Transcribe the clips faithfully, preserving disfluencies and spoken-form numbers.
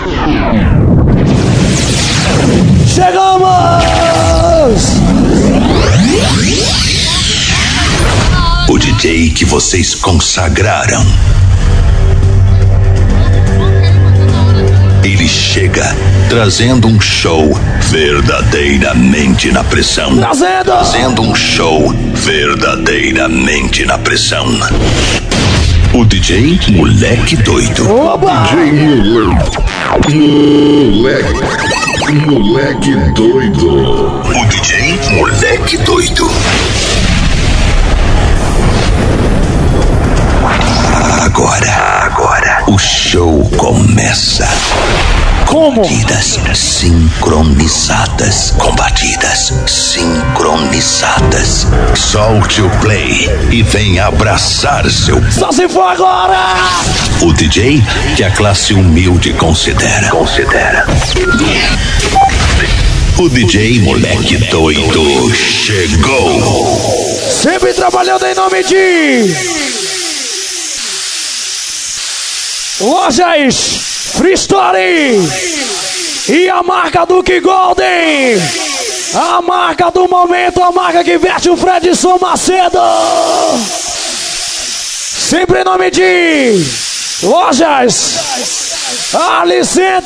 Chegamos! O D J que vocês consagraram. Ele chega trazendo um show verdadeiramente na pressão. Trazendo! Trazendo um show verdadeiramente na pressão. O D J Moleque Doido. Oba! D J Moleque. Moleque Doido. O D J Moleque Doido. Agora, agora, o show começa. Como? Batidas sincronizadas. Com batidas sincronizadas. Solte o play e vem abraçar seu povo. Só se for agora! O D J que a classe humilde considera. Considera. O D J Moleque Doido chegou. Sempre trabalhando em nome de Lojas Free Story e a marca Duke Golden, a marca do momento, a marca que veste o Fredson Macedo. Sempre em nome de Lojas Alicente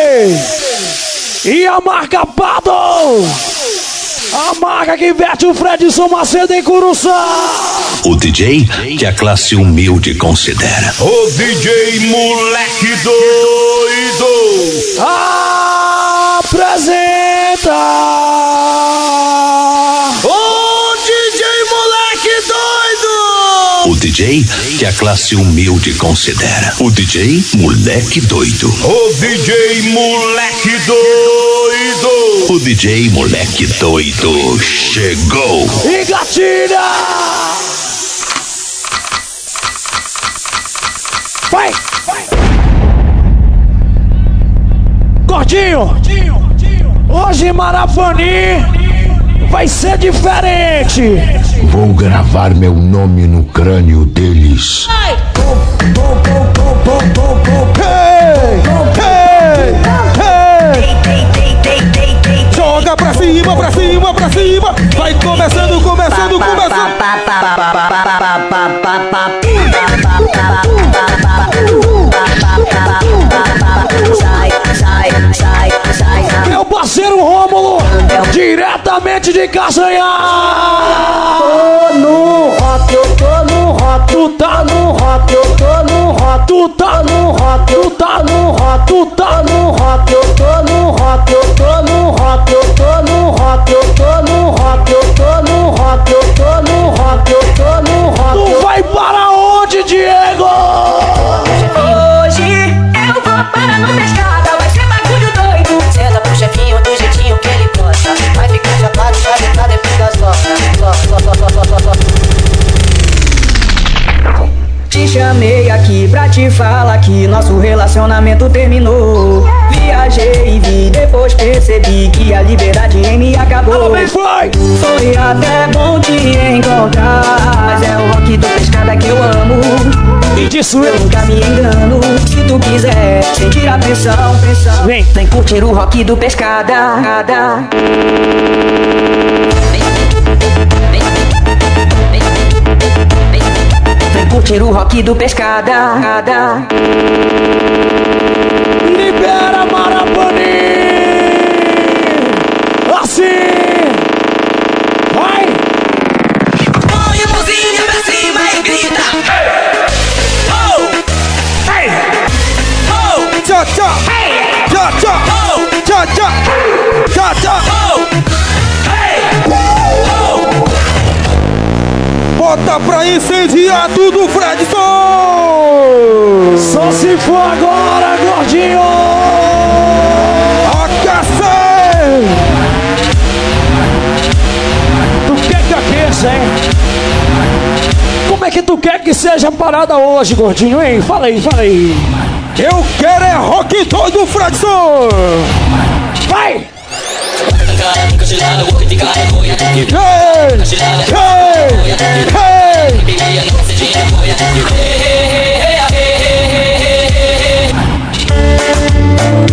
e a marca Paddle, a marca que veste o Fredson Macedo em Curuçá. O D J que a classe humilde considera. O D J Moleque Doido. Apresenta o D J Moleque Doido. O D J que a classe humilde considera. O D J Moleque Doido. O D J Moleque Doido. O D J Moleque Doido chegou. E gatilha! Vai! Vai! Gordinho! Hoje Marafani vai ser diferente! Vou gravar meu nome no crânio deles. Hey! Hey! Hey! Joga pra cima, pra cima, pra cima. Vai começando, começando, começando. Meu parceiro Rômulo, diretamente de Castanhar. Tô no rock, eu tô no rock, Tu tá no rock, eu tô no rock, Tu tá no rock, eu tá no rock, Tu tá no rock, eu tô no rock, eu tô no rock, eu tô no rock, eu tô no rock, eu tô no rock, eu tô no rock, eu tô no rock. Tu vai para onde, Diego? Hoje eu vou para no pescada, vai ser bagulho doido. Senta pro chefinho do jeitinho que ele gosta. Vai ficar chapado, chavecado depois das nossas. Te chamei aqui pra te falar que nosso relacionamento terminou. Viajei e vi, depois percebi que a liberdade em mim acabou. Foi! Foi até bom te encontrar, mas é o rock do pescada que eu amo. E disso eu Nunca me engano, se tu quiser sentir a pressão, pressão. Vem. Vem curtir o rock do pescada. Vem curtir o rock do pescada. Libera Marapani! Assim! Vai! Põe a mãozinha pra cima e grita. Oh! Hey! Oh! Tchá, tchá. Tchá, tchá. Tchá, tchá. Tchá, tchá. Oh! Hey! Oh! Bota pra incendiar tudo, Fredson. Só se for agora, gordinho! Aquece. Tu quer que aqueça, hein? Como é que tu quer que seja a parada hoje, gordinho, hein? Fala aí, fala aí. Eu quero é rock doido, Fredson. Vai! Hey, hey, hey.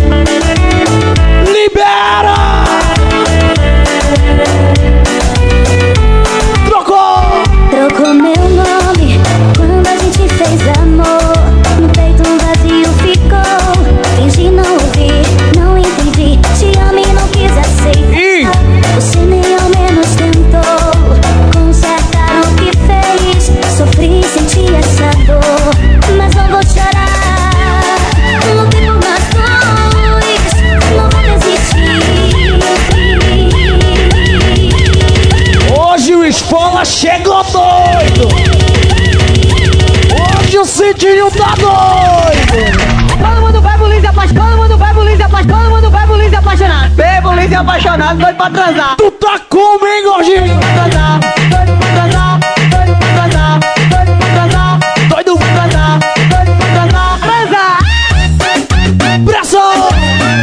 Dinho tá doido. Todo mundo vai pro Liz apaixonado, todo mundo vai pro Liz apaixonado, todo mundo vai pro Liz apaixonado. Vem pro Liz apaixonado, doido pra transar. Tu tá como, hein, gordinho? Transar, doido pra transar, doido pra transar, doido pra transar, Doido pra transar, doido pra transar, transar. pressão.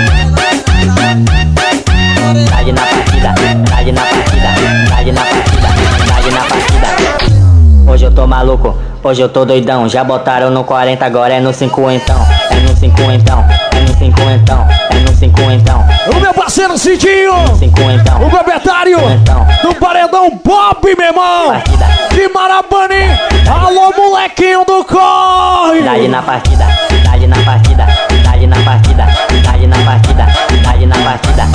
Dá-lhe na partida, dá-lhe na partida, dá-lhe na partida, dá-lhe na partida. Hoje eu tô maluco, hoje eu tô doidão. Já botaram no quarenta, agora é no cinco então. É no cinco então, é no cinco então, é no cinco então. O meu parceiro Cidinho, cinco então. o bebetário Então. do Paredão Pop, meu irmão. Partida. De Marabani, alô molequinho do corre. Dá-lhe na partida, dá-lhe na partida, dá-lhe na partida, dá-lhe na partida, dá-lhe na partida.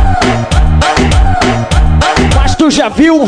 Mas tu já viu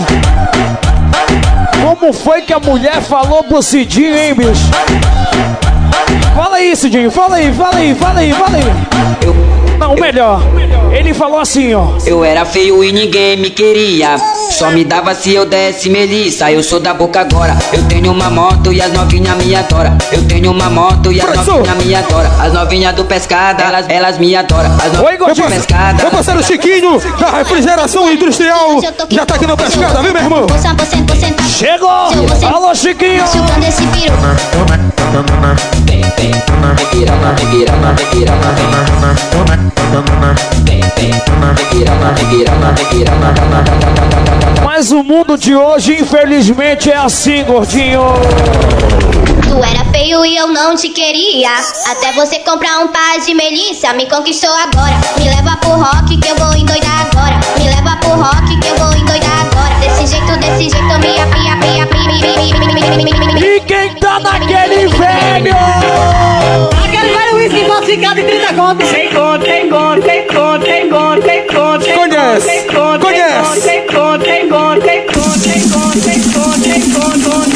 como foi que a mulher falou pro Cidinho, hein, bicho? Fala aí, Cidinho, fala aí, fala aí, fala aí, fala aí. Eu, Não, melhor. Ele falou assim, ó. eu era feio e ninguém me queria. Só me dava se eu desse melissa. Eu sou da boca agora. Eu tenho uma moto e as novinhas me adoram. Eu tenho uma moto e as Professor. novinhas me adoram. As novinhas do pescada, elas, elas me adoram. As Oi, novinhas do gordinho. pescada. Meu parceiro Chiquinho, da refrigeração industrial, já tá aqui na pescada, viu, meu irmão? Chegou! Alô, Chiquinho! Chupando esse piru. Vem, vem, vem piranha, vem piranha, vem piranha, vem. Vem, vem, vem piranha, vem piranha, vem piranha. Mas o mundo de hoje, infelizmente, é assim, gordinho. Tu era feio e eu não te queria. Até você comprar um par de melissa. Me conquistou agora. Me leva pro rock que eu vou endoidar agora. Me leva pro rock que eu vou endoidar agora. Desse jeito, desse jeito, minha pia, pia, pia. E quem tá naquele velho? Aquele velho uísque falsificado em trinta contos. Sem conto, sem conto, sem conto, sem conto, sem conto. Conhece, Sem conto, conhece. sem conto, sem conto, sem conto, sem conto, sem conto, sem conto,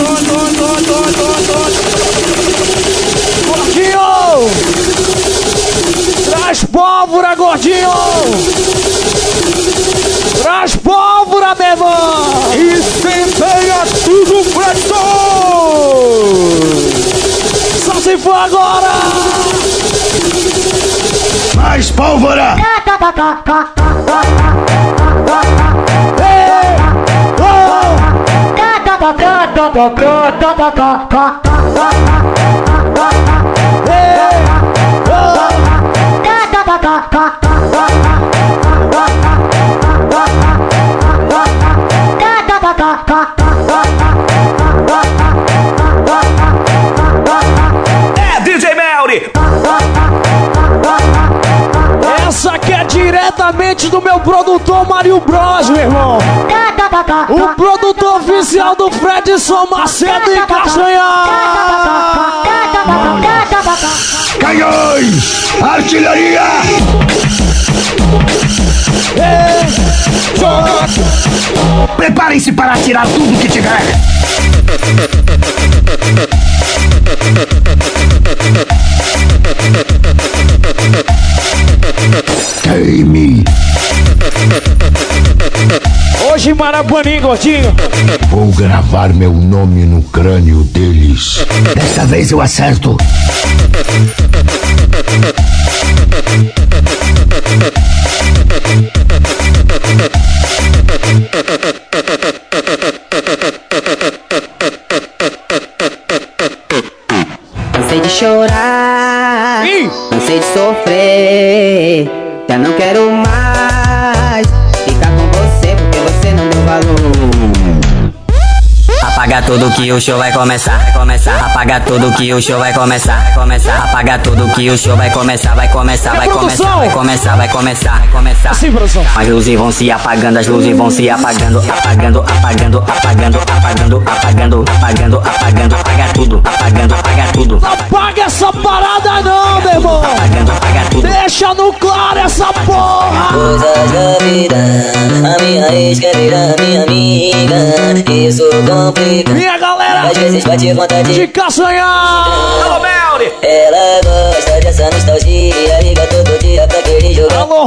Gordinho! Traz pólvora, gordinho! Traz pólvora, meu irmão! Incendeia tudo, professor! Só se for agora! Mais pólvora! Ei! Oh! Ei! É D J Melry! Essa aqui é diretamente do meu produtor Mário Bros, meu irmão. O produtor oficial do Fredson Macedo e Castanhar. Canhões! Artilharia! Preparem-se para atirar tudo que tiver! Queime! Hoje Marabani, gordinho. Vou gravar meu nome no crânio deles. Desta vez eu acerto! Cansei de chorar, Ih! cansei de sofrer. Já não quero mais ficar com você porque você não deu valor. Apaga tudo que o show vai começar, vai começar. Apaga tudo que o show vai começar, vai começar. Apaga tudo que o show vai começar, vai começar, vai começar, vai começar, vai começar, vai começar. Sim, produção. As luzes vão se apagando, as luzes vão se apagando, apagando, apagando, apagando, apagando, apagando, apagando, apagando, apaga tudo, apagando, apaga tudo. Não apaga essa parada não, meu irmão. Apagando, apaga tudo. Deixa no claro essa porra. Coisas da vida, a minha ex quer virar minha amiga. Isso complica. Minha galera Às vezes bate vontade de Castanhar. Alô, Melry! Ela gosta dessa nostalgia. Liga todo dia pra aquele jogo. Alô,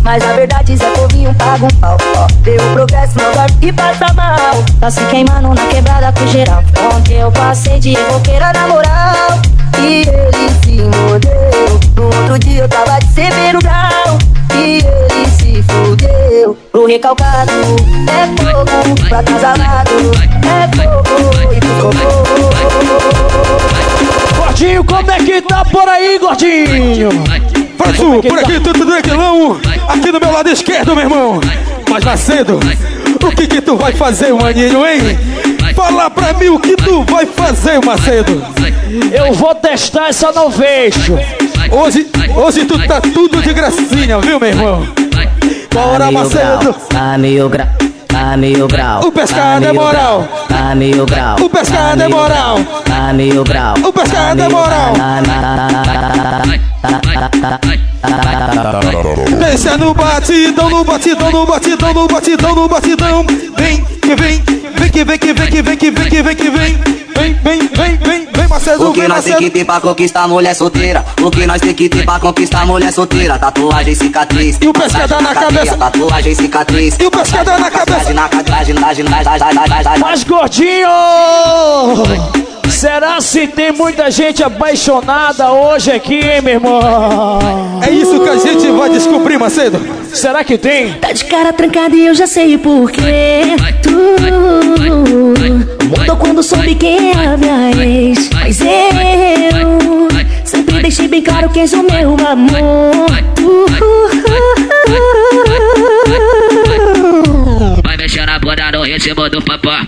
Mas na verdade Zé Povinho paga um pau, ó. Deu progresso, não dorme e passa mal. Tá se queimando na quebrada com geral. Ontem eu passei de roqueira na moral e ele se mordeu. No outro dia eu tava de severo grau e ele se fudeu. Pro recalcado é fogo, pra acasalado é fogo e pro cocô. Gordinho, como é que tá por aí, gordinho? Franzu, é por aqui tá? Tudo tranquilão. Aqui do meu lado esquerdo, meu irmão. Mas Macedo, o que que tu vai fazer, maninho, hein? Fala pra mim o que tu vai fazer, Macedo. Eu vou testar essa noveixo. Hoje, hoje tu tá tudo de gracinha, viu, meu irmão? Bora, Macedo. Tá meio grau, tá meio grau. O pescado é moral. Tá meio grau. O pescado é moral. Tá meio grau. O pescado é moral. Deixa no batidão, no batidão, no batidão, no batidão, no batidão. Vem, que vem, vem que vem, que vem, que vem, que vem, que vem, que vem. Vem, vem, vem, vem, vem, Macedo. O que nós tem que ter pra conquistar mulher solteira? O que nós tem que ter pra conquistar mulher solteira? Tatuagem, cicatriz. E o pescador na cabeça. Tatuagem, cicatriz. E o pescador na cabeça. Mas gordinho, será se tem muita gente apaixonada hoje aqui, hein, meu irmão? É isso que a gente vai descobrir, Macedo. Será que tem? Tá de cara trancada e eu já sei porquê. Tu mudou quando soube quem é a minha ex. Mas eu sempre deixei bem claro que és o meu amor. Vai mexer na bunda no ritmo do papá.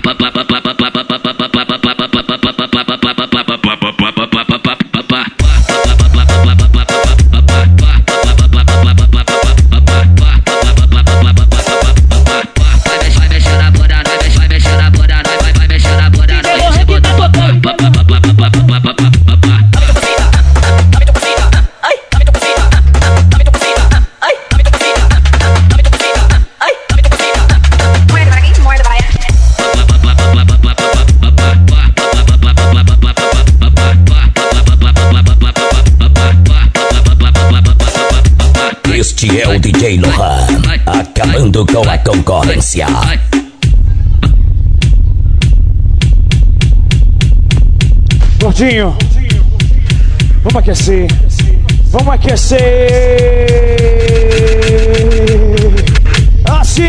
Este é o D J Lohan, acabando com a concorrência. Gordinho, vamos aquecer, vamos aquecer. Assim.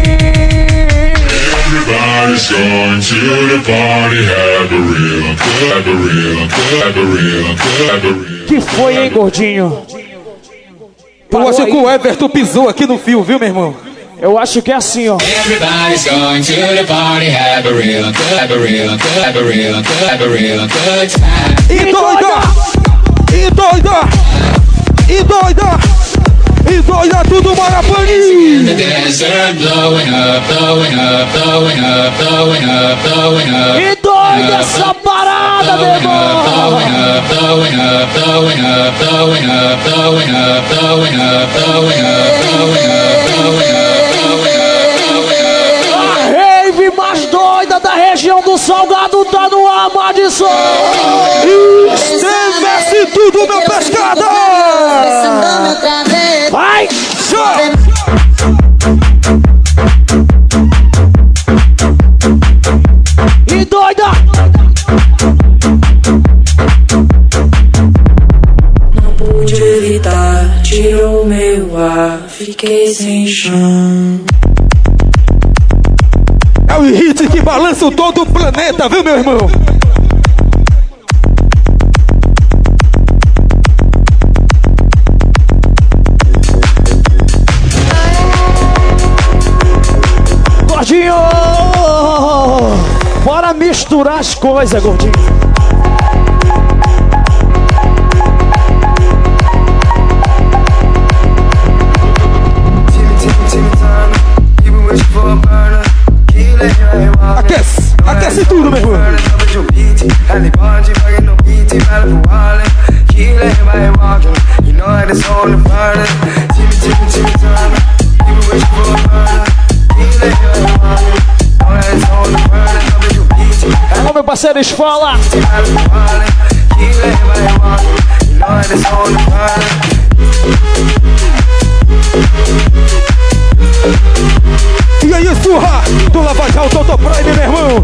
Everybody's going to the party, have a real, have a real, have a real, have a real. Que foi, hein, gordinho? Eu acho que o Everton pisou aqui no fio, viu, meu irmão? Eu acho que é assim, ó. Everybody's going to the party, have a real, have a real, have a real, have a real good time. E doida! E doida! E doida! E doida tudo Marapani! In the desert, blowing up, blowing up, blowing up, blowing up, blowing up. E doida essa parada, meu irmão! Blowing up, blowing up, blowing up, blowing up, blowing up, blowing up, blowing up, blowing up, blowing up. Mais doida da região do Salgado tá no Amadison. Estremece tudo, meu pescado. Vai, show. E doida. Não pude evitar, tirou meu ar, fiquei sem chão. É o hit que balança todo o planeta, viu, meu irmão? Gordinho! Bora misturar as coisas, gordinho. Aquece, aquece tudo, meu irmão. Alô, meu parceiro, esfala. You know Surra do Lavajal Toto Prime, meu irmão.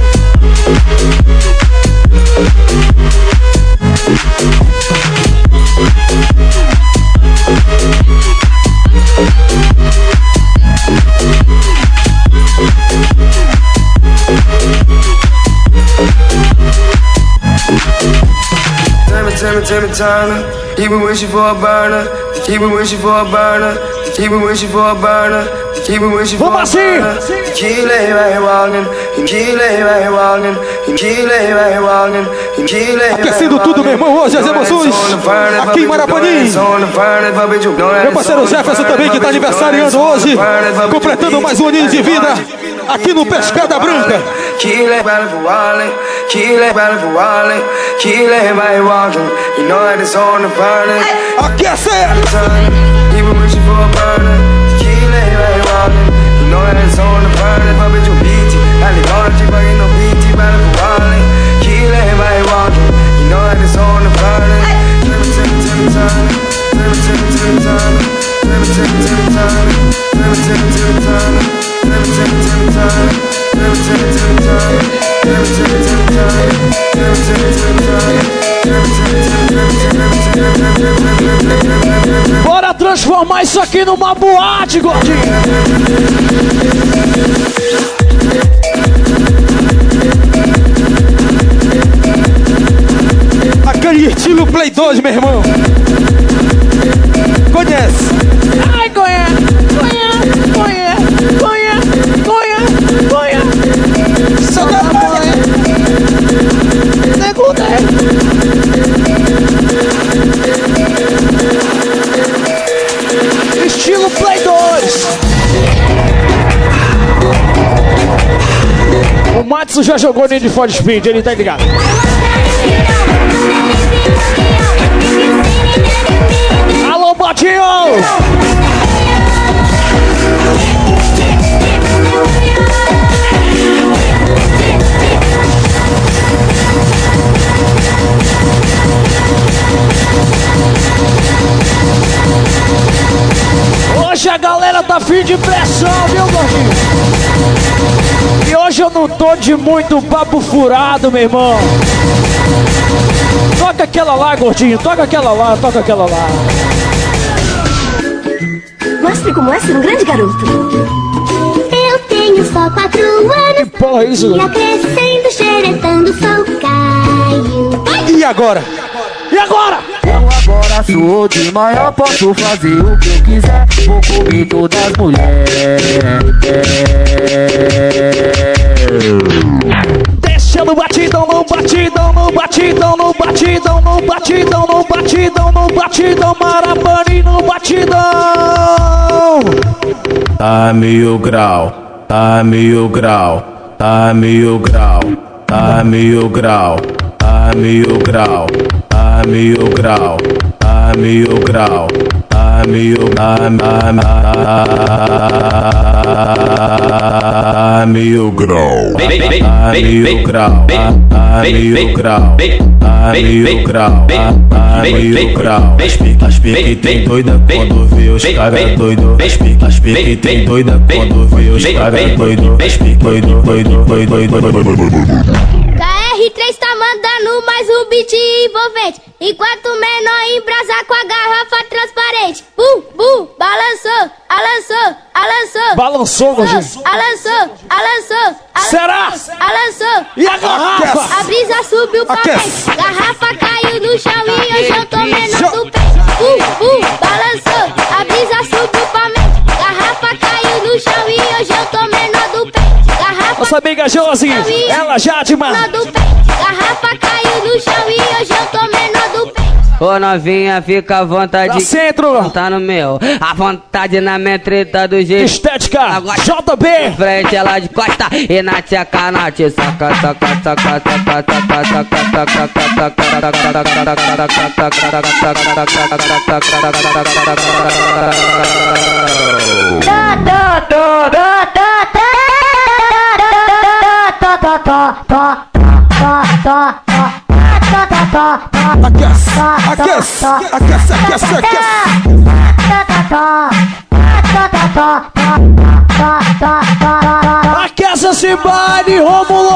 Timmy, Timmy Turner, keep it wishing for a burner, keep it wishing for a burner, keep it wishing for a burner, keep it wishing for a burner. Keep lay right walking, keep lay right walking, keep lay right walking, keep lay right walking. Aquecendo tudo, meu irmão, hoje as emoções aqui em Marapanim. Meu parceiro Jefferson também, que tá aniversariando hoje, completando mais um aninho de vida aqui no Pescada Branca. Keep lay right walking, keep lay right walking, keep lay right walking. You know that it's on the burner. Aquece! Keep it wishing for a burner, keep lay right walking. You know that it's on the burner. Pop it, you beat it. I live on the fucking no beat it, but I'm walking. Keep lay right walking. You know that it's on the burner. Timmy, Timmy, Timmy Turner, Timmy, Timmy, Timmy Turner, Timmy, Timmy, Timmy Turner, Timmy, Timmy, Timmy Turner, Timmy, Timmy, Timmy Turner, Timmy, Timmy, Timmy Turner, Timmy, Timmy, Timmy Turner, Timmy, Timmy, Timmy Turner. Bora transformar isso aqui numa boate, gordinho. Aquele estilo Play dois, meu irmão. Conhece? Ai, conhece, conhece, conhece, conhece, conhece, conhece. Só dá banha. Segunda aí. Estilo Play dois. O Matsu já jogou Need for Speed, ele tá ligado. Alô, Botinho! Hoje a galera tá fim de pressão, viu, gordinho? E hoje eu não tô de muito papo furado, meu irmão. Toca aquela lá, gordinho, toca aquela lá, toca aquela lá. Mostre como é ser um grande garoto. Eu tenho só quatro anos. Que porra é isso, e a crescendo, xeretando, sou Caio. E agora? E agora? Eu agora sou de maior, posso fazer o que eu quiser. Vou comer todas as mulheres. Descendo batidão, no batidão, no batidão, no batidão, no batidão, no batidão, no batidão, Marapanim no batidão. Tá mil grau, tá mil grau, tá mil grau, tá mil grau, tá mil grau, tá mil grau, tá mil grau, tá mil tá mil grau, tá mil grau, tá mil grau, tá mil grau, tá mil grau. As pique tem doida quando vê os caras doido. As pique tem doida quando vê os caras doido. Doido, doido, doido, doido. K R três tá mandando mais um beat envolvente, enquanto o menor embrasa com a garrafa transparente. Bum, bum, balançou, alançou, alançou. Balançou, gordinho. Alançou, alançou. Será? Alançou. E a garrafa? A brisa subiu pra frente, garrafa caiu no chão e hoje eu tô menor do peito. Bum, bum, balançou. A brisa subiu pra frente, garrafa caiu no chão e hoje eu tô menor do peito. Nossa amiga Josi, ela já de mar. Garrafa caiu no chão e hoje eu tô menor do peito. Ô novinha, fica à vontade. No centro. Tá no meu. A vontade na minha treta do jeito. Estética. J B. De frente, ela de costa. E na tia canate. Saca, saca, saca, saca, saca, saca, Aquece, aquece, aquece, aquece, aquece. Aquece esse baile, Rômulo!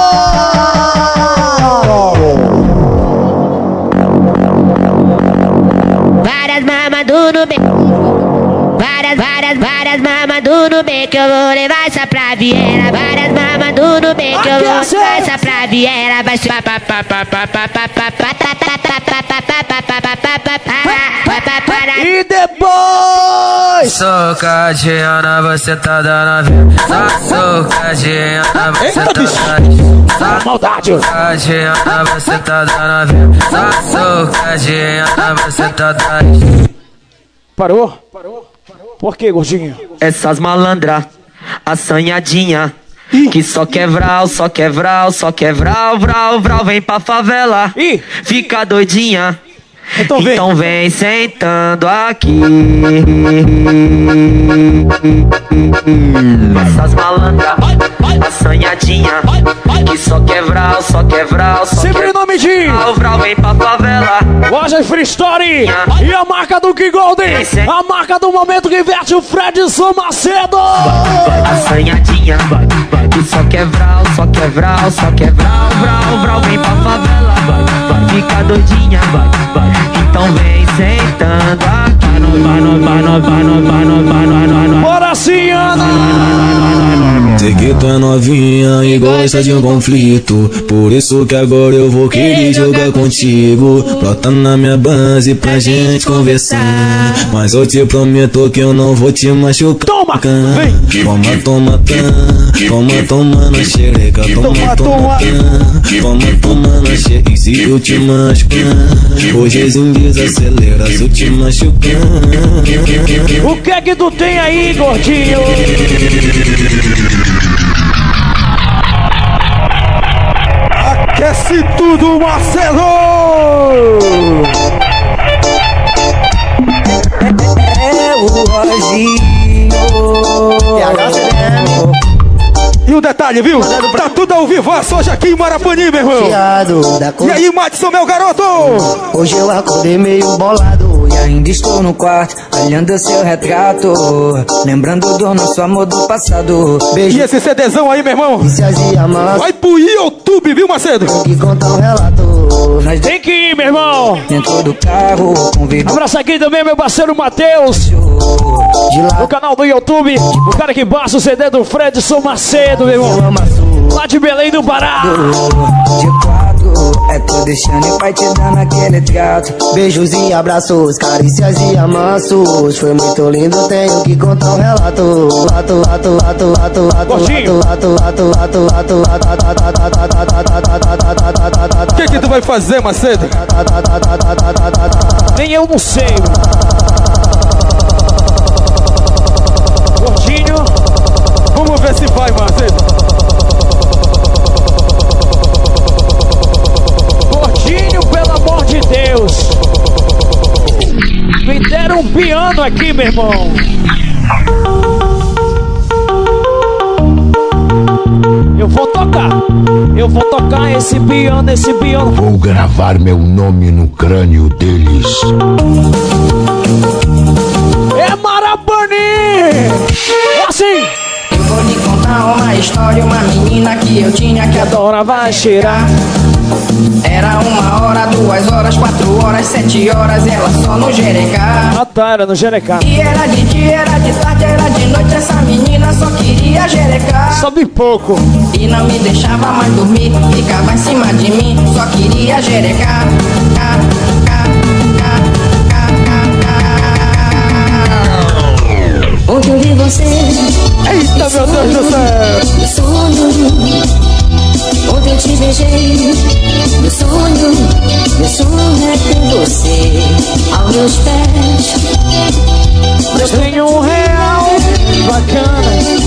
Várias mamas no beco, várias, várias, várias mamas no beco, eu vou levar essa pra Viera. Várias mamas no beco, eu vou levar essa pra Viera. Vai ser e depois socadinha na você tá dando socadinha na você tá dando maldade. Socadinha na você tá dando socadinha na você tá dando. Parou? Parou? Por que, gordinho? Essas malandras, assanhadinha, que só quer vral, só quer vral, só quer vral, vral, vral, vem pra favela, Ih. fica doidinha. Então vem. Então vem sentando aqui. Essas malandras, assanhadinha, que só quer vral, só quer vral, só sempre quer nome de vral, vral, vem pra favela. Loja Free Story e a marca do King Golden, a marca do momento que veste o Fredson Macedo. Assanhadinha, que só quer vral, só quer vral, só quer vral, vral, vral, vem pra favela. Fica doidinha, então vem sentando aqui. Bora sim, Ana! Sei que tu é novinha e gosta de um conflito, por isso que agora eu vou querer jogar contigo. Brota na minha base pra gente conversar, mas eu te prometo que eu não vou te machucar. Toma! Vem! Toma, toma, toma, toma na xereca. Toma, toma, toma, toma na xereca. E se eu te machucar, hoje desacelera se eu te machucar. O que é que tu tem aí, gordinho? Aquece tudo, Marcelo! É o Roginho. E o detalhe, viu? Tá tudo ao vivaço hoje aqui em Marapani, meu irmão. E aí, Madison, meu garoto? Hoje eu acordei meio bolado e ainda estou no quarto, olhando seu retrato, lembrando do nosso amor do passado. Beijo. E esse CDzão aí, meu irmão? Vai pro YouTube, viu, Macedo? E contar um relato. Nós tem que ir, meu irmão. Dentro do carro, convido. Abraço aqui também, meu parceiro Matheus, no canal do YouTube. O cara que baixa o C D do Fredson Macedo, meu irmão. Lá de Belém do Pará. De quatro, é tô deixando e vai te dando aquele trato. Beijos e abraços, carícias e amassos. Foi muito lindo, tenho que contar um relato. Ato, ato, ato, ato, ato, ato, ato, ato, ato, ato. O que que tu vai fazer, Macedo? Nem eu não sei. Gordinho, vamos ver se vai, Macedo. Gordinho, pelo amor de Deus. Me deram um piano aqui, meu irmão. Eu vou tocar, eu vou tocar esse piano, esse piano. Vou gravar meu nome no crânio deles. É Marapani! É assim! Eu vou lhe contar uma história, uma menina que eu tinha que adorava cheirar. Era uma hora, duas horas, quatro horas, sete horas, ela só no Jerecá. Ah tá, era no Jerecá. E era de dia, era de tarde, era de noite, essa menina só queria Jerecá. Sobe pouco. E não me deixava mais dormir, ficava em cima de mim, só queria Jerecá. Cá, cá, cá, cá, cá, cá. Ontem eu vi você. Eita, meu Deus do céu. No sonho. Ontem eu te beijei no sonho, meu sonho é ter você aos meus pés. Eu tenho um real bacana.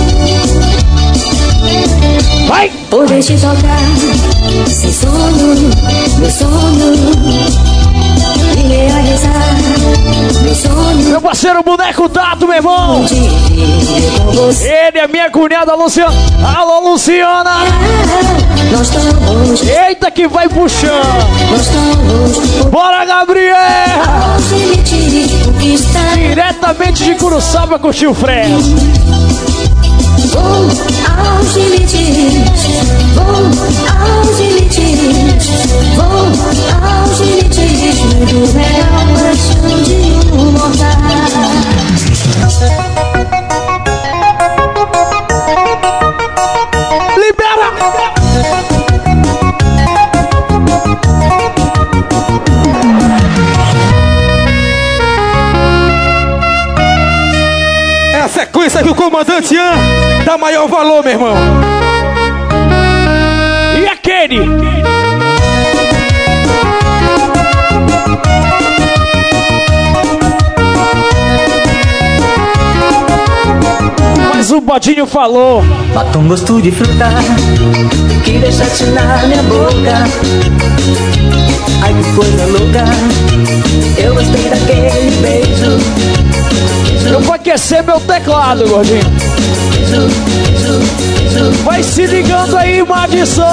Vai! Poder te tocar sem sonho, meu sonho, e realizar meu sonho. Meu parceiro boneco Tato, meu irmão. Ele é minha cunhada Luciana. Alô, Luciana. Eita que vai puxando. Bora, Gabriel. Diretamente de Curuçaba curtiu o Fred. Vou aos limites, vou aos limites, vou aos limites do real paixão de um mortal. Libera! É a sequência que o comandante Ian dá maior valor, meu irmão. E aquele? Mas o Bodinho falou. Bata um gosto de fruta que deixaste na minha boca. Ai que coisa louca, eu gostei daquele beijo. Eu vou aquecer meu teclado, gordinho. Beijo, beijo, beijo. Vai se ligando aí, Madison.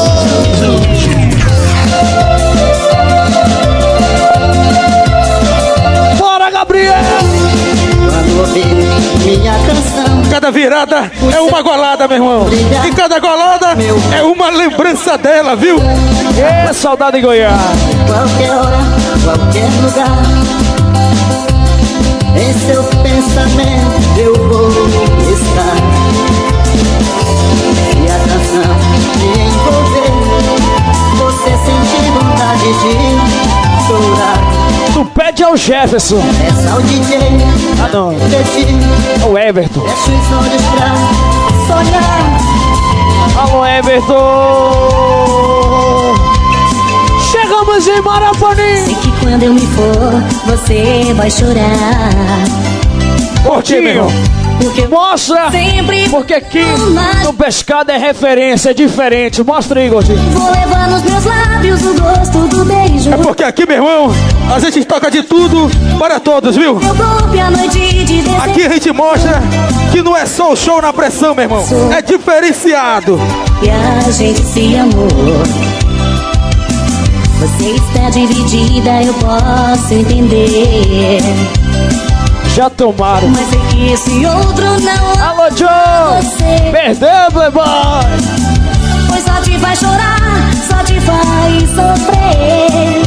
Bora, Gabriel. Quando ouvi minha canção, cada virada é uma golada, meu irmão. E cada golada é uma lembrança dela, viu? É saudade em Goiás. Qualquer hora, qualquer lugar, em seu pensamento eu vou estar. E a canção me envolver, você sentir vontade de chorar. Tu pede ao Jefferson. Peça ao D J. Ah não, pedir o Everton. Fecha os olhos pra sonhar. Alô, Everton. Chegamos em Marapani. Sei que quando eu me for, você vai chorar. Portinho, porque mostra sempre porque aqui no pescado é referência, é diferente. Mostra aí, Gordinho. Vou levar nos meus lábios o gosto do beijo. É porque aqui, meu irmão, a gente toca de tudo para todos, viu? Meu golpe à noite de desejo. Aqui a gente mostra que não é só o show na pressão, meu irmão. É diferenciado. E a gente se amou. Você está dividida, eu posso entender. Já tomaram. Mas sei que esse outro não. Alô, Joe! Você perdeu, Playboy! Pois só te faz chorar, só te faz sofrer.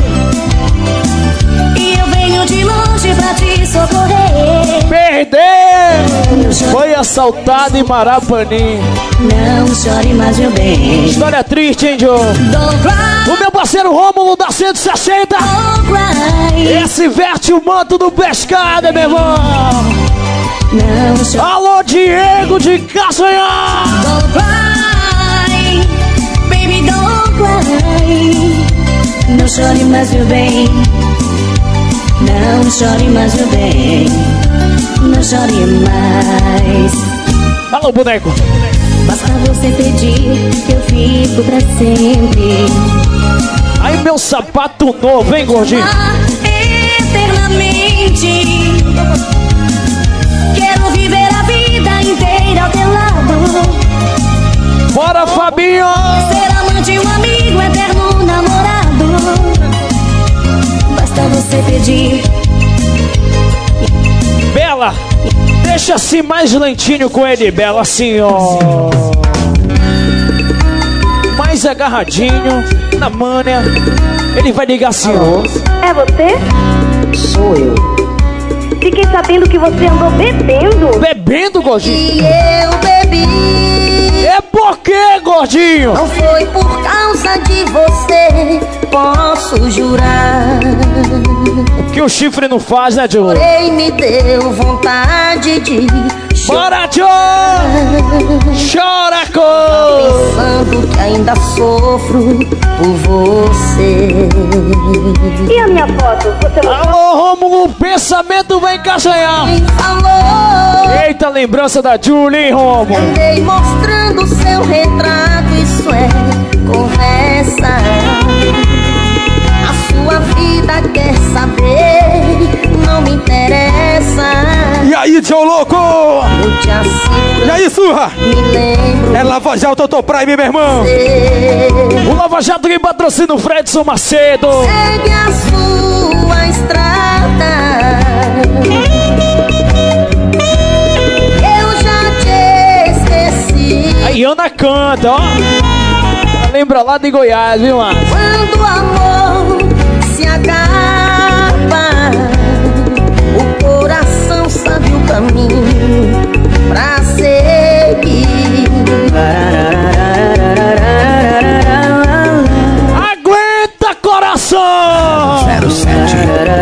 E eu venho de longe pra te socorrer. Perdeu! Foi assaltado em Marapani. Não chore mais, meu bem. História triste, hein, Joe? O meu parceiro Rômulo da cento e sessenta. Esse verte o manto do pescado, meu irmão. Não chore. Alô, Diego de Caçanhar. Don't cry, baby, don't cry. Não chore mais, meu bem. Não chore mais, meu bem. Não chore mais. Alô, boneco. Basta você pedir que eu fico pra sempre. Aí meu sapato novo, hein, gordinho? Ah, eternamente. Quero viver a vida inteira ao teu lado. Bora, Fabinho! Ser amante, um amigo, eterno namorado. Basta você pedir. Bela, deixa assim mais lentinho com ele, Bela, assim, ó. Mais agarradinho, na manha. Ele vai ligar assim, ó. É você? Sou eu. Fiquei sabendo que você andou bebendo. Bebendo, gordinho? E eu bebi. É por quê, gordinho? Não foi por causa de você, posso jurar. O que o chifre não faz, né, Joe? Porém me deu vontade de bora, Joe! Chora, cor! Pensando que ainda sofro por você. E a minha foto? Você não... Alô, Rômulo, o pensamento vai encaixanhar. Quem falou? Eita, lembrança da Julie, hein, Rômulo? Andei mostrando seu retrato, isso é conversa. A sua vida quer saber, não me interessa. pensar. E aí, tio louco? No dia cinco, e aí, surra? Me lembro. É Lava Jato Auto Prime, meu irmão. O Lava Jato que patrocina o Fredson Macedo. Segue a sua estrada. Eu já te esqueci. Aí Ana canta, ó. Lembra lá de Goiás, viu, mano? Quando o amor se acaba, o coração sabe o caminho pra seguir. Aguenta, coração! zero sete.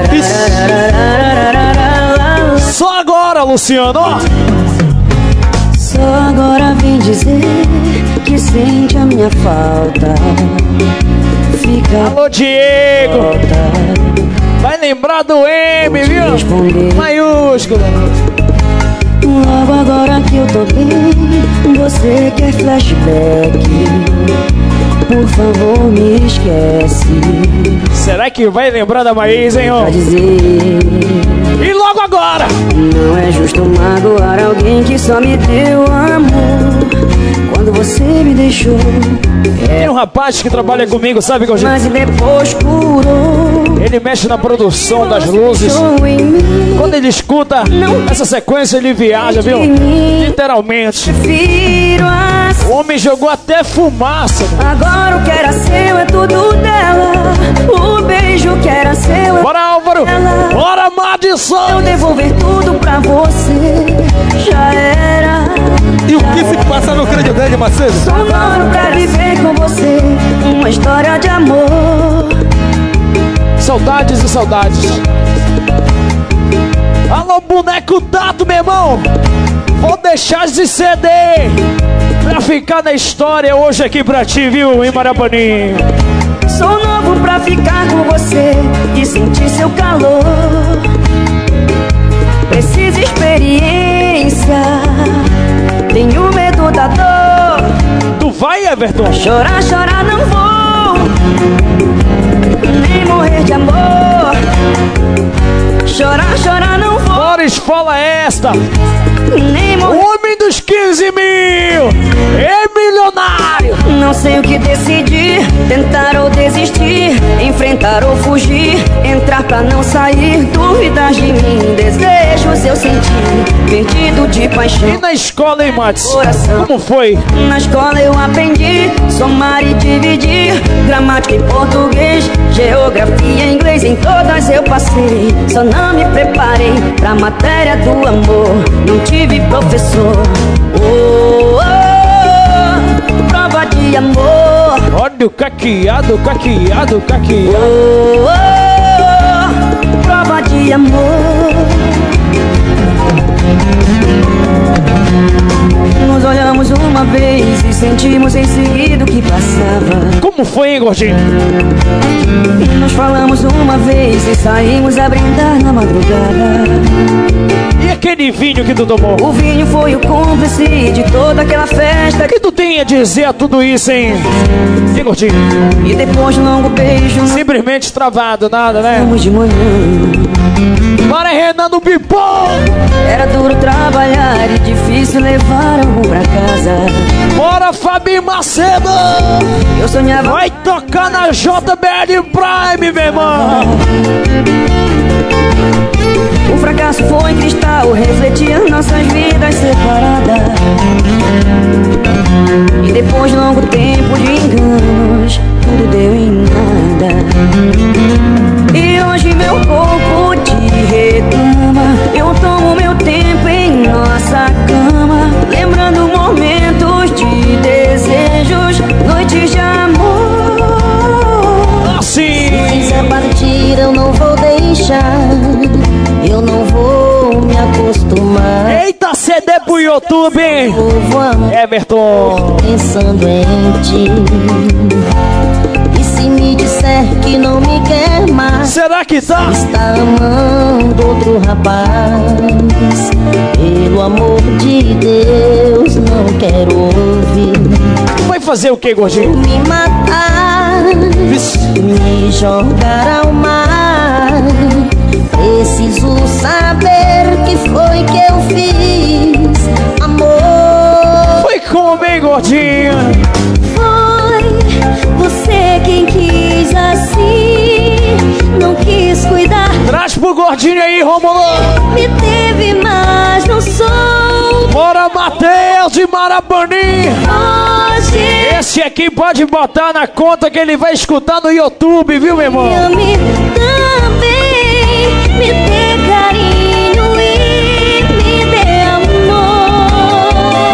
Só agora, Luciano. Só agora vem dizer que sente a minha falta. Fica. Alô, Diego. Volta. Vai lembrar do M, viu? Responder. Maiúsculo. Logo agora que eu tô bem, você quer flashback. Por favor, me esquece. Será que vai lembrar da Maís, hein, ó? Pra dizer. E logo agora! Não é justo magoar alguém que só me deu amor quando você me deixou. Tem um rapaz que trabalha comigo, sabe, Gordinho? Mas depois curou. Ele mexe na produção das luzes. Quando ele escuta essa sequência, ele viaja, viu? Literalmente. O homem jogou até fumaça. Agora o que era seu é tudo dela. O beijo que era seu é. Bora, Álvaro! Dela. Bora, Madison! Eu devolver tudo pra você já era. E o que se passa no crânio dele, Macedo? Sou novo pra viver com você uma história de amor. Saudades e saudades. Alô, boneco Tato, meu irmão. Vou deixar de C D pra ficar na história hoje aqui pra ti, viu, em Marapanim. Sou novo pra ficar com você e sentir seu calor. Preciso experiência. Tenho medo da dor. Tu vai, Everton? Chorar, chorar não vou. Nem morrer de amor. Chorar, chorar não vou. Bora, esfola esta. Nem morrer. O homem dos quinze mil é milionário. Não sei o que decidir. Tentar ou desistir. Enfrentar ou fugir. Entrar pra não sair. Dúvidas de mim. Desejos eu senti. Perdido de paixão. E na escola, hein, Matos? Coração. Como foi? Na escola eu aprendi somar e dividir. Gramática em português. Geografia em inglês. Em todas eu passei. Só não me preparei pra matéria do amor. Não tive professor. Oh, oh, oh, prova de amor. Olha o caqueado, caqueado, caqueado. Oh, oh, oh, prova de amor. Nos olhamos uma vez e sentimos em seguida o que passava. Como foi, hein, Gordinho? Nos falamos uma vez e saímos a brindar na madrugada. E aquele vinho que tu tomou? O vinho foi o cúmplice de toda aquela festa. O que tu tem a dizer a tudo isso, hein? E, Gordinho? E depois de um longo beijo, simplesmente travado, nada, né? Fomos de manhã. Bora, Renan do Pipom! Era duro trabalhar e difícil levar algo pra casa. Bora, Fabi Macedo! Eu sonhava. Vai tocar na J B L Prime, meu irmão! O fracasso foi em cristal, refletia nossas vidas separadas. E depois de longo tempo de enganos, tudo deu em nada. E hoje meu corpo te reclama. Eu tomo meu tempo em nossa cama, lembrando momentos de desejos, noites de amor. Assim. Se fizer partida eu não vou deixar. Eu não vou me acostumar. Eita, C D pro YouTube, hein? Everton. Pensando em ti. E se me disser que não me quer mais, será que tá? Está amando outro rapaz. Pelo amor de Deus, não quero ouvir. Vai fazer o que, Gordinho? Me matar, Vixe. Me jogar ao mar. Preciso saber o que foi que eu fiz, amor. Foi como, hein, gordinha? Foi você quem quis assim, não quis cuidar. Traz pro gordinho aí, Romulo. Me teve, mas não sou. Bora, Matheus de Marabani. Hoje esse aqui pode botar na conta que ele vai escutar no YouTube, viu, meu irmão? me também, me dê carinho e me dê amor.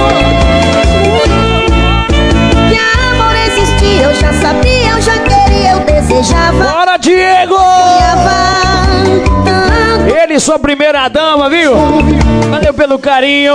Que amor existia, eu já sabia, eu já queria, eu desejava. Bora, Diego! Ele, sua primeira dama, viu? Valeu pelo carinho.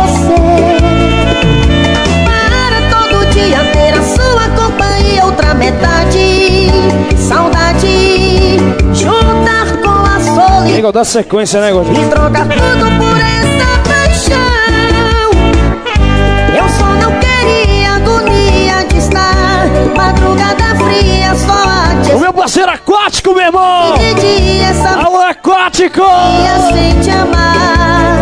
Para todo dia ter a sua companhia, outra metade, saudade, juntar com a solidão. Diego, dá sequência, né, gordinho? E trocar tudo por essa paixão. Eu só não queria agonia de estar madrugada fria só a te... O meu parceiro aquático, meu irmão! Essa... Alô, aquático! Sem te amar.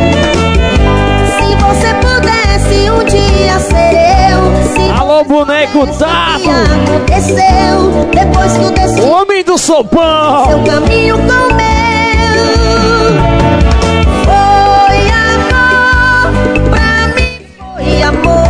Se você pudesse um dia ser eu. Se alô, boneco Tato! Aconteceu depois que o destino. O homem do sopão! Seu caminho com o meu. Foi amor, pra mim foi amor.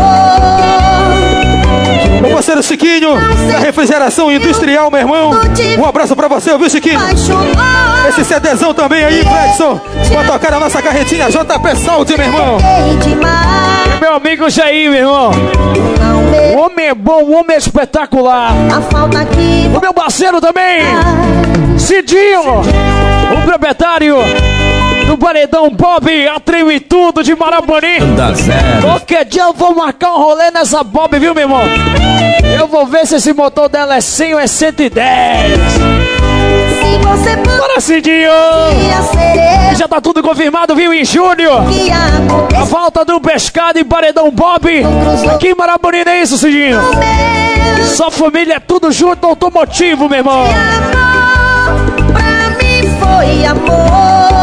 Meu parceiro Chiquinho, da Refrigeração Industrial, meu irmão. Um abraço pra você, viu, Chiquinho? Esse CDzão também aí, Fredson. Pra tocar a nossa carretinha J P Saúde, meu irmão. E meu amigo Jair, meu irmão. O homem é bom, o homem é espetacular. O meu parceiro também, Cidinho, o proprietário do Paredão Bob, a Treme Tudo de Marabani. Qualquer dia eu vou marcar um rolê nessa Bob, viu, meu irmão? Eu vou ver se esse motor dela é cem ou é cento e dez. Se você bora, Cidinho! Já tá tudo confirmado, viu, em julho? A volta do Pescado e Paredão Bob aqui em Marabani, não é isso, Cidinho? Sua família é tudo junto, automotivo, meu irmão. Pra mim foi amor.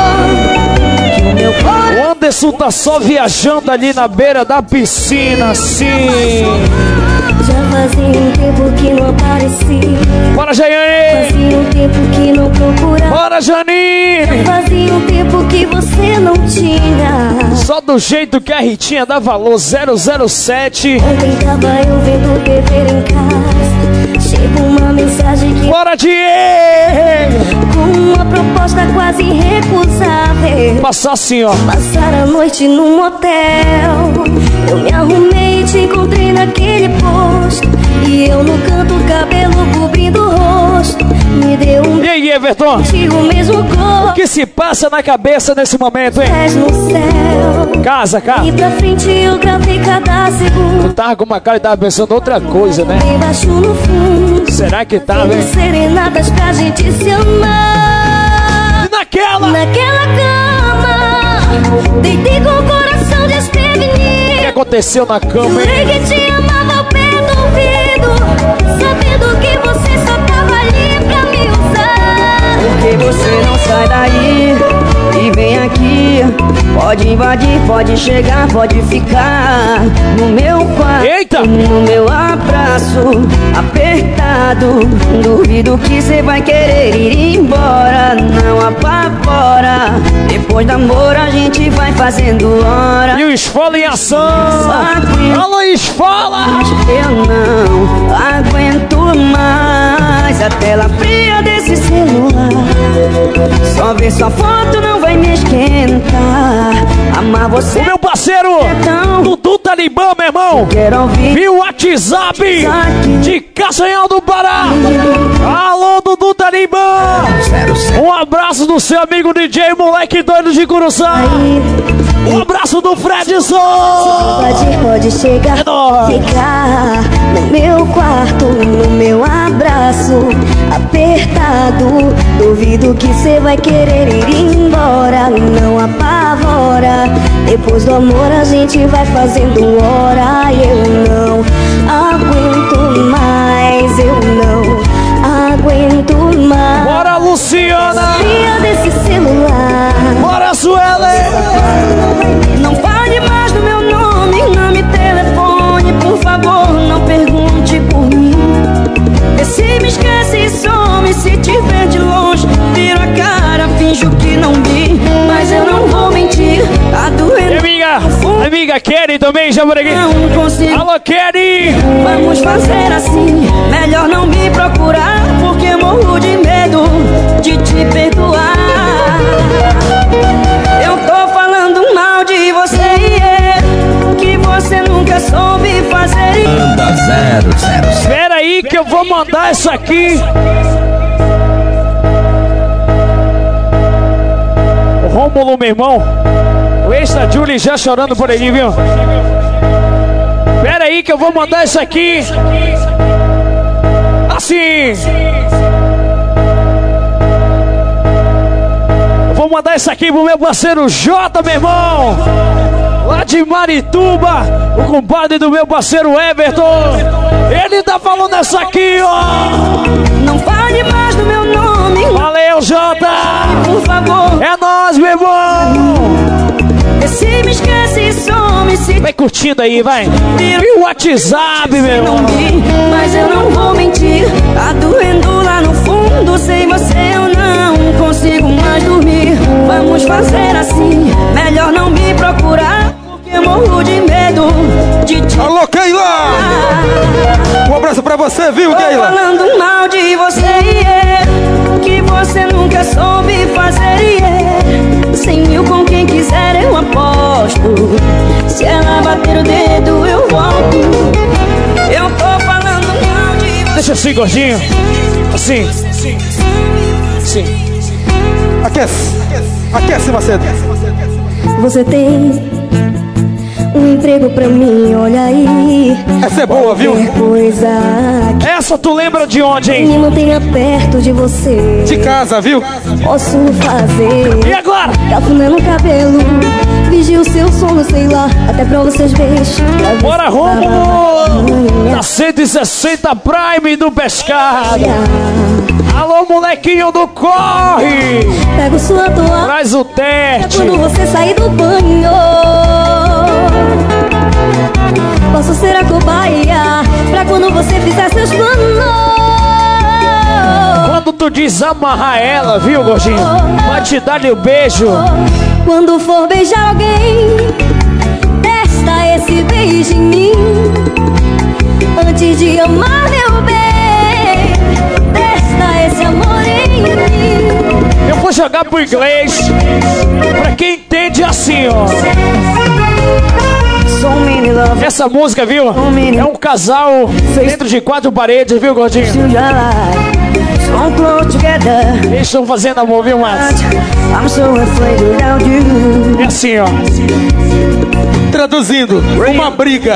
O Anderson tá só viajando ali na beira da piscina, sim. Já fazia um tempo que não aparecia. Bora, Jaiane! Fazia um tempo que não procurava. Bora, Janine! Fazia um tempo que você não tinha. Só do jeito que a Ritinha dá valor, zero zero sete. Ontem tava eu vendo T V em casa. Chegou uma mensagem que... Bora, Diego! Com uma proposta quase irrecusável. Passar assim, ó. Passar a noite num motel. Eu me arrumei e te encontrei naquele posto. E eu no canto, cabelo cobrindo o rosto. Me deu um... E aí, Everton? O mesmo corpo. O que se passa na cabeça nesse momento, hein? Pés no céu. Casa, casa. E pra frente eu gravei cada segundo. Tu tava com uma cara e tava pensando outra coisa, né? Bem baixo no fundo. Será que tava, hein? Serenadas pra gente se amar. E naquela? Naquela cama. Deitei com o coração desprevenido. O que aconteceu na cama, hein? Jurei que te amava ao pé do ouvido, sabendo que você só tava ali pra me usar. Porque você não sai daí e vem aqui. Pode invadir, pode chegar, pode ficar no meu quarto. Eita! No meu abraço apertado. Duvido que você vai querer ir embora. Não apavora. Depois do amor a gente vai fazendo hora. E o Esfola em ação. Alô, Esfola! Eu não aguento mais a tela fria desse celular. Só ver sua foto não vai me esquentar. Amar você. O meu parceiro então, Dudu Talibã, meu irmão. Quero ouvir viu o WhatsApp de Castanhal do Pará. Alô, Dudu Talibã. Um abraço do seu amigo D J Moleque Doido de Curuçá. Um abraço do Fredson. Pode, pode chegar, ficar no meu quarto, no meu abraço apertado. Duvido que cê vai querer ir embora. Não apavora. Depois do amor a gente vai fazendo hora. E eu não aguento mais. Eu não aguento mais. Bora, Luciana! amiga, amiga Kelly também, já por aqui. Alô, Kelly! Vamos fazer assim, melhor não me procurar, porque morro de medo de te perdoar. Eu tô falando mal de você e eu, que você nunca soube fazer. Manda zero, zero. Espera aí que eu vou mandar isso aqui. O Rômulo, meu irmão. O ex-da Julie já chorando por aí, viu? Espera aí que eu vou mandar isso aqui. Assim. Eu vou mandar isso aqui pro meu parceiro Jota, meu irmão. Lá de Marituba. O compadre do meu parceiro Everton. Ele tá falando essa aqui, ó. Não fale mais do meu nome. Valeu, Jota. Por favor. É nóis, meu irmão. Se me esquece e some, se... Vai curtindo aí, vai. E o WhatsApp, meu irmão. Mas eu não vou mentir. Tá doendo lá no fundo. Sem você eu não consigo mais dormir. Vamos fazer assim, melhor não me procurar, porque eu morro de medo de te... Alô, Keila! Um abraço pra você, viu, Keila? Tô falando mal de você e eu, que você nunca soube fazer e eu, cem mil com quem quiser eu aposto. Se ela bater o dedo eu volto. Eu tô falando mal de você. Deixa assim, gordinho. Assim. Sim. Aquece. Aquece, Macedo. Você tem um emprego pra mim, olha aí. Essa é boa, viu? Coisa essa tu lembra de onde, hein? Me mantenha perto de você. De casa, viu? Posso fazer. E agora? Cafuné no cabelo, vigio o seu sono, sei lá, até pra vocês verem. Bora, Rômulo! Na cento e sessenta Prime do Pescado. Alô, molequinho do corre! Pego sua toalha, traz o teste. Quando você sair do banho, posso ser a cobaia pra quando você fizer seus planos. Quando tu desamarrar ela, viu, gordinho? Pode te dar-lhe o beijo. Quando for beijar alguém, testa esse beijo em mim. Antes de amar, meu bem, testa esse amor em mim. Eu vou jogar pro inglês, pra quem entende assim, ó. Essa música, viu? É um casal dentro de quatro paredes, viu, gordinho? Eles estão fazendo amor, viu, Márcio? É assim, ó. Traduzindo, uma briga.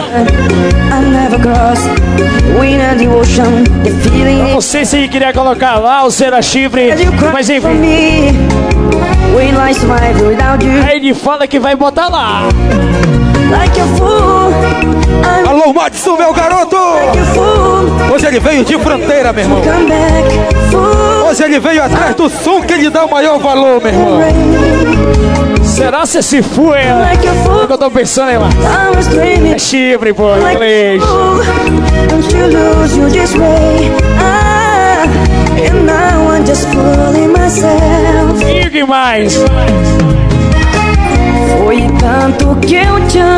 Eu não sei se ele queria colocar lá ou ser a chifre, mas enfim. Aí ele fala que vai botar lá. Alô, Madison, meu garoto! Hoje ele veio de fronteira, meu irmão. Hoje ele veio atrás do som que ele dá o maior valor, meu irmão. Será se esse fu é o que eu tô pensando, hein, lá? É chifre, pô, inglês. E o que mais? Foi tanto que eu te